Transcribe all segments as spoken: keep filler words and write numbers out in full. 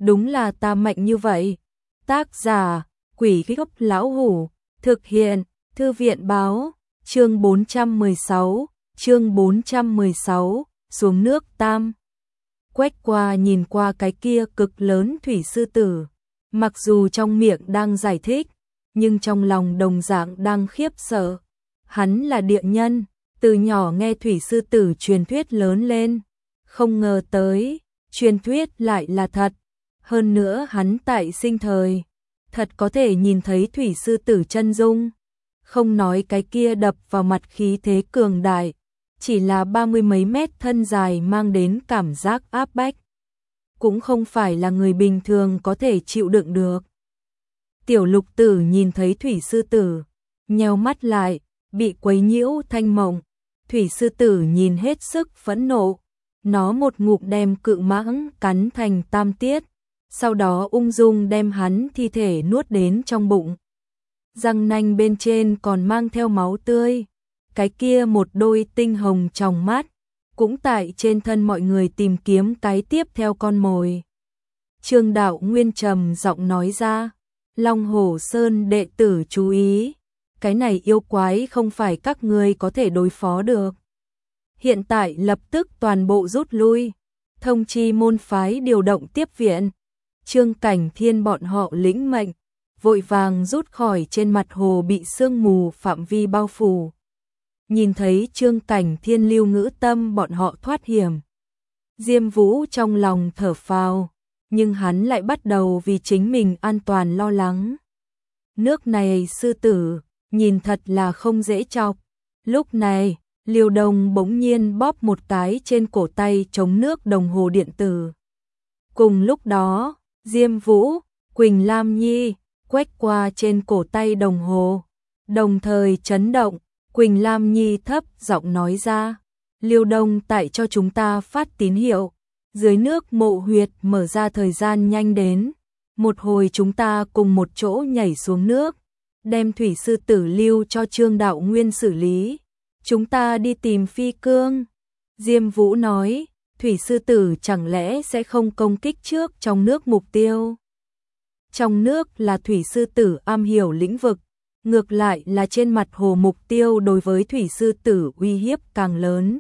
đúng là ta mạnh như vậy. Tác giả, Quỷ Gốc Lão Hủ, thực hiện, Thư viện báo, chương bốn trăm mười sáu, chương bốn trăm mười sáu, xuống nước tam. Quách qua nhìn qua cái kia cực lớn thủy sư tử, mặc dù trong miệng đang giải thích, nhưng trong lòng đồng dạng đang khiếp sợ. Hắn là địa nhân, từ nhỏ nghe thủy sư tử truyền thuyết lớn lên, không ngờ tới, truyền thuyết lại là thật. Hơn nữa hắn tại sinh thời, thật có thể nhìn thấy thủy sư tử chân dung. Không nói cái kia đập vào mặt khí thế cường đại, chỉ là ba mươi mấy mét thân dài mang đến cảm giác áp bách, cũng không phải là người bình thường có thể chịu đựng được. Tiểu Lục Tử nhìn thấy thủy sư tử, nheo mắt lại, bị quấy nhiễu thanh mộng. Thủy sư tử nhìn hết sức phẫn nộ, nó một ngụm đem cự mãng cắn thành tam tiết, sau đó ung dung đem hắn thi thể nuốt đến trong bụng. Răng nanh bên trên còn mang theo máu tươi, cái kia một đôi tinh hồng trong mắt, cũng tại trên thân mọi người tìm kiếm cái tiếp theo con mồi. Trương Đạo Nguyên trầm giọng nói ra, Long Hổ Sơn đệ tử chú ý, cái này yêu quái không phải các ngươi có thể đối phó được. Hiện tại lập tức toàn bộ rút lui, thông chi môn phái điều động tiếp viện. Trương Cảnh Thiên bọn họ lĩnh mệnh, vội vàng rút khỏi trên mặt hồ bị sương mù phạm vi bao phủ. Nhìn thấy Trương Cảnh Thiên Lưu Ngữ Tâm bọn họ thoát hiểm, Diêm Vũ trong lòng thở phào, nhưng hắn lại bắt đầu vì chính mình an toàn lo lắng. Nước này sư tử, nhìn thật là không dễ chọc. Lúc này, Liêu Đông bỗng nhiên bóp một cái trên cổ tay chống nước đồng hồ điện tử. Cùng lúc đó, Diêm Vũ, Quỳnh Lam Nhi, quét qua trên cổ tay đồng hồ, đồng thời chấn động. Quỳnh Lam Nhi thấp giọng nói ra, Liêu Đông tại cho chúng ta phát tín hiệu, dưới nước mộ huyệt mở ra thời gian nhanh đến, một hồi chúng ta cùng một chỗ nhảy xuống nước, đem thủy sư tử lưu cho Trương Đạo Nguyên xử lý, chúng ta đi tìm phi cương. Diêm Vũ nói, thủy sư tử chẳng lẽ sẽ không công kích trước trong nước mục tiêu? Trong nước là thủy sư tử am hiểu lĩnh vực, ngược lại là trên mặt hồ mục tiêu đối với thủy sư tử uy hiếp càng lớn.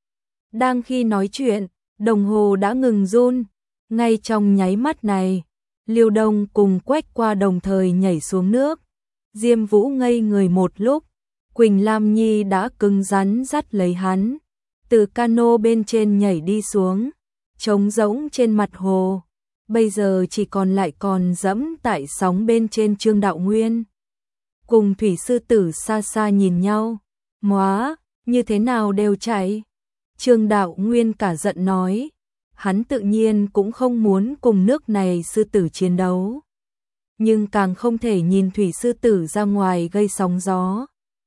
Đang khi nói chuyện, đồng hồ đã ngừng run, ngay trong nháy mắt này, Liêu Đông cùng Quách qua đồng thời nhảy xuống nước. Diêm Vũ ngây người một lúc, Quỳnh Lam Nhi đã cứng rắn dắt lấy hắn, từ cano bên trên nhảy đi xuống, trống rỗng trên mặt hồ, bây giờ chỉ còn lại còn dẫm tại sóng bên trên Trương Đạo Nguyên. Cùng thủy sư tử xa xa nhìn nhau, móa, như thế nào đều chạy. Trương Đạo Nguyên cả giận nói, hắn tự nhiên cũng không muốn cùng nước này sư tử chiến đấu, nhưng càng không thể nhìn thủy sư tử ra ngoài gây sóng gió.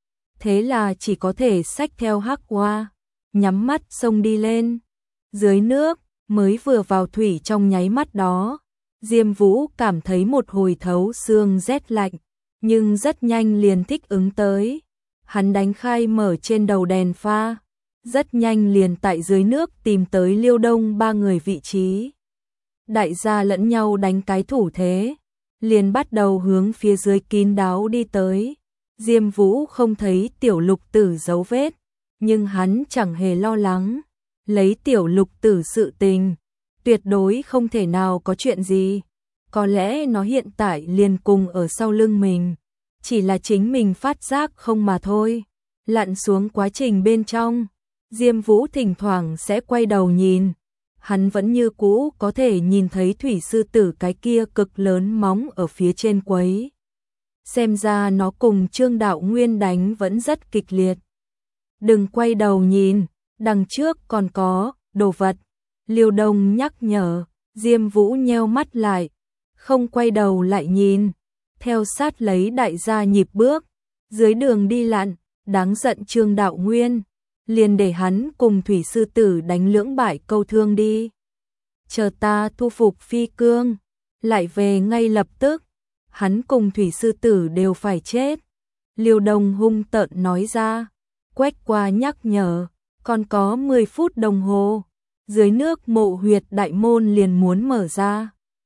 Thế là chỉ có thể xách theo hắc hoa, nhắm mắt xông đi lên. Dưới nước, mới vừa vào thủy trong nháy mắt đó, Diêm Vũ cảm thấy một hồi thấu xương rét lạnh, nhưng rất nhanh liền thích ứng tới. Hắn đánh khai mở trên đầu đèn pha, rất nhanh liền tại dưới nước tìm tới Liêu Đông ba người vị trí. Đại gia lẫn nhau đánh cái thủ thế, liền bắt đầu hướng phía dưới kín đáo đi tới. Diêm Vũ không thấy Tiểu Lục Tử dấu vết, nhưng hắn chẳng hề lo lắng. Lấy Tiểu Lục Tử sự tình, tuyệt đối không thể nào có chuyện gì. Có lẽ nó hiện tại liền cùng ở sau lưng mình, chỉ là chính mình phát giác không mà thôi. Lặn xuống quá trình bên trong, Diêm Vũ thỉnh thoảng sẽ quay đầu nhìn, hắn vẫn như cũ có thể nhìn thấy thủy sư tử cái kia cực lớn móng ở phía trên quấy. Xem ra nó cùng Trương Đạo Nguyên đánh vẫn rất kịch liệt. Đừng quay đầu nhìn, đằng trước còn có đồ vật. Liêu Đông nhắc nhở. Diêm Vũ nheo mắt lại, không quay đầu lại nhìn, theo sát lấy đại gia nhịp bước. Dưới đường đi lặn, đáng giận Trương Đạo Nguyên, liền để hắn cùng thủy sư tử đánh lưỡng bại câu thương đi. Chờ ta thu phục phi cương, lại về ngay lập tức, hắn cùng thủy sư tử đều phải chết. Liêu Đông hung tợn nói ra. Quách qua nhắc nhở, còn có mười phút đồng hồ, dưới nước mộ huyệt đại môn liền muốn mở ra.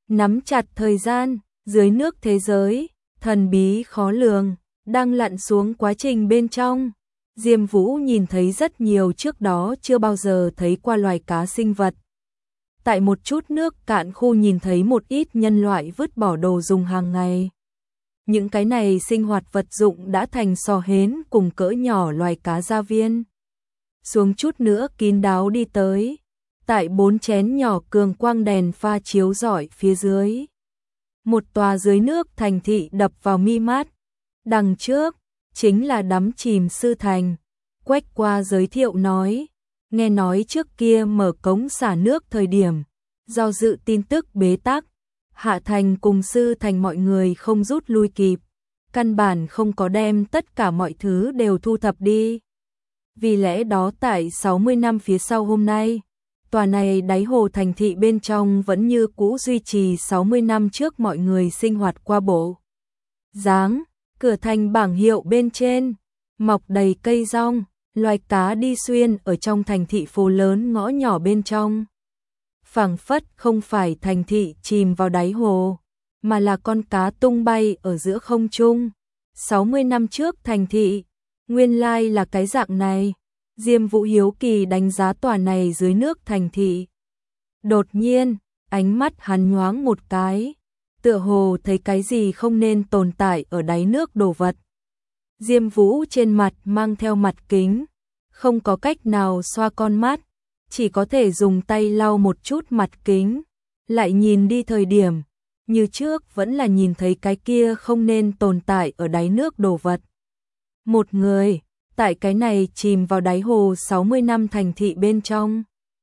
nắm chặt thời gian, dưới nước thế giới, thần bí khó lường, đang lặn xuống quá trình bên trong. Diêm Vũ nhìn thấy rất nhiều trước đó chưa bao giờ thấy qua loài cá sinh vật. Tại một chút nước cạn khu nhìn thấy một ít nhân loại vứt bỏ đồ dùng hàng ngày. Những cái này sinh hoạt vật dụng đã thành sò hến cùng cỡ nhỏ loài cá gia viên. Xuống chút nữa kín đáo đi tới. Tại bốn chén nhỏ cường quang đèn pha chiếu rọi phía dưới. Một tòa dưới nước thành thị đập vào mi mắt. Đằng trước, chính là đắm chìm sư thành. Quách qua giới thiệu nói, nghe nói trước kia mở cống xả nước thời điểm, do dự tin tức bế tắc, Hạ Thành cùng sư thành mọi người không rút lui kịp, căn bản không có đem tất cả mọi thứ đều thu thập đi. Vì lẽ đó tại sáu mươi năm phía sau hôm nay, tòa này đáy hồ thành thị bên trong vẫn như cũ duy trì sáu mươi năm trước mọi người sinh hoạt qua bộ. Dáng, cửa thành bảng hiệu bên trên, mọc đầy cây rong, loài cá đi xuyên ở trong thành thị phố lớn ngõ nhỏ bên trong. Phảng phất không phải thành thị chìm vào đáy hồ, mà là con cá tung bay ở giữa không trung. sáu mươi năm trước thành thị, nguyên lai là cái dạng này. Diêm Vũ hiếu kỳ đánh giá tòa này dưới nước thành thị. Đột nhiên, ánh mắt hắn nhoáng một cái, tựa hồ thấy cái gì không nên tồn tại ở đáy nước đồ vật. Diêm Vũ trên mặt mang theo mặt kính, không có cách nào xoa con mắt, chỉ có thể dùng tay lau một chút mặt kính, lại nhìn đi thời điểm, như trước vẫn là nhìn thấy cái kia không nên tồn tại ở đáy nước đồ vật. Một người, tại cái này chìm vào đáy hồ sáu mươi năm thành thị bên trong.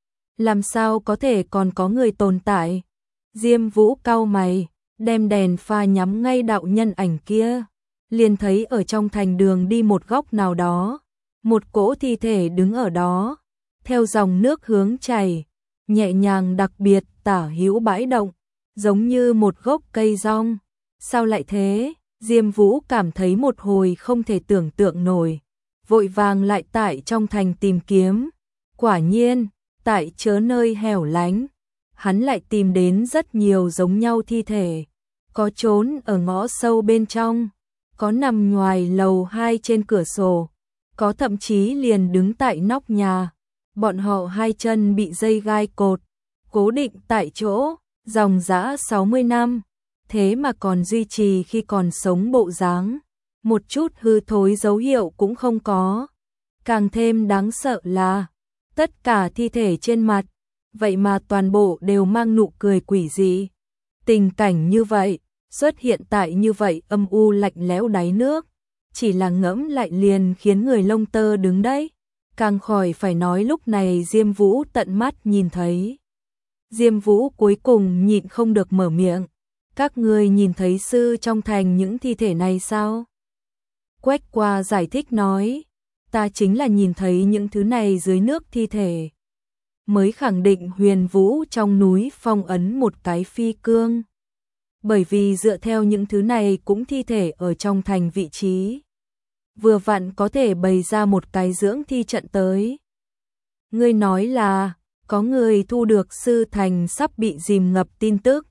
Làm sao có thể còn có người tồn tại? Diêm Vũ cau mày, đem đèn pha nhắm ngay đạo nhân ảnh kia, liền thấy ở trong thành đường đi một góc nào đó, một cỗ thi thể đứng ở đó, theo dòng nước hướng chảy, nhẹ nhàng đặc biệt tả hữu bãi động, giống như một gốc cây rong. Sao lại thế? Diêm Vũ cảm thấy một hồi không thể tưởng tượng nổi, vội vàng lại tại trong thành tìm kiếm. Quả nhiên, tại chớ nơi hẻo lánh, hắn lại tìm đến rất nhiều giống nhau thi thể, có trốn ở ngõ sâu bên trong, có nằm ngoài lầu hai trên cửa sổ, có thậm chí liền đứng tại nóc nhà. Bọn họ hai chân bị dây gai cột, cố định tại chỗ, dòng dã sáu mươi năm, thế mà còn duy trì khi còn sống bộ dáng, một chút hư thối dấu hiệu cũng không có. Càng thêm đáng sợ là, tất cả thi thể trên mặt, vậy mà toàn bộ đều mang nụ cười quỷ dị. Tình cảnh như vậy, xuất hiện tại như vậy âm u lạnh lẽo đáy nước, chỉ là ngẫm lại liền khiến người lông tơ đứng đấy. Càng khỏi phải nói lúc này Diêm Vũ tận mắt nhìn thấy. Diêm Vũ cuối cùng nhịn không được mở miệng. Các ngươi nhìn thấy sư trong thành những thi thể này sao? Quách qua giải thích nói, ta chính là nhìn thấy những thứ này dưới nước thi thể, mới khẳng định Huyền Vũ trong núi phong ấn một cái phi cương. Bởi vì dựa theo những thứ này cũng thi thể ở trong thành vị trí, vừa vặn có thể bày ra một cái dưỡng thi trận tới. Ngươi nói là, có người thu được sư thành sắp bị dìm ngập tin tức,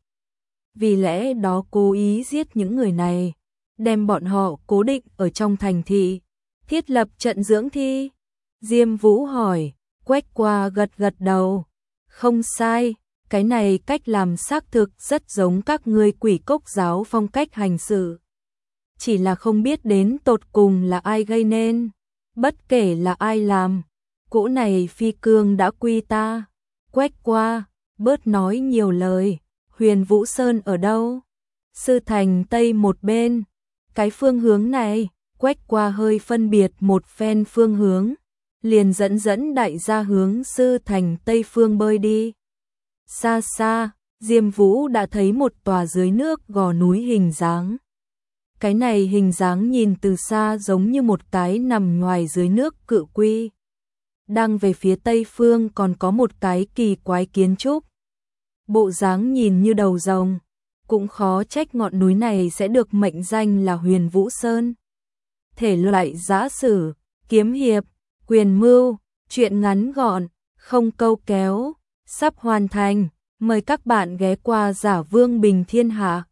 vì lẽ đó cố ý giết những người này, đem bọn họ cố định ở trong thành thị, thiết lập trận dưỡng thi. Diêm Vũ hỏi, Quách qua gật gật đầu, không sai, cái này cách làm xác thực rất giống các ngươi Quỷ Cốc giáo phong cách hành xử. Chỉ là không biết đến tột cùng là ai gây nên, bất kể là ai làm, cỗ này phi cương đã quy ta. Quách qua, bớt nói nhiều lời, Huyền Vũ Sơn ở đâu? Sư thành tây một bên, cái phương hướng này. Quách qua hơi phân biệt một phen phương hướng, liền dẫn dẫn đại gia hướng sư thành tây phương bơi đi. Xa xa, Diêm Vũ đã thấy một tòa dưới nước gò núi hình dáng. Cái này hình dáng nhìn từ xa giống như một cái nằm ngoài dưới nước cự quy. Đang về phía tây phương còn có một cái kỳ quái kiến trúc. Bộ dáng nhìn như đầu rồng, cũng khó trách ngọn núi này sẽ được mệnh danh là Huyền Vũ Sơn. Thể loại giã sử, kiếm hiệp, quyền mưu, truyện ngắn gọn, không câu kéo, sắp hoàn thành. Mời các bạn ghé qua Giả Vương Bình Thiên Hạ.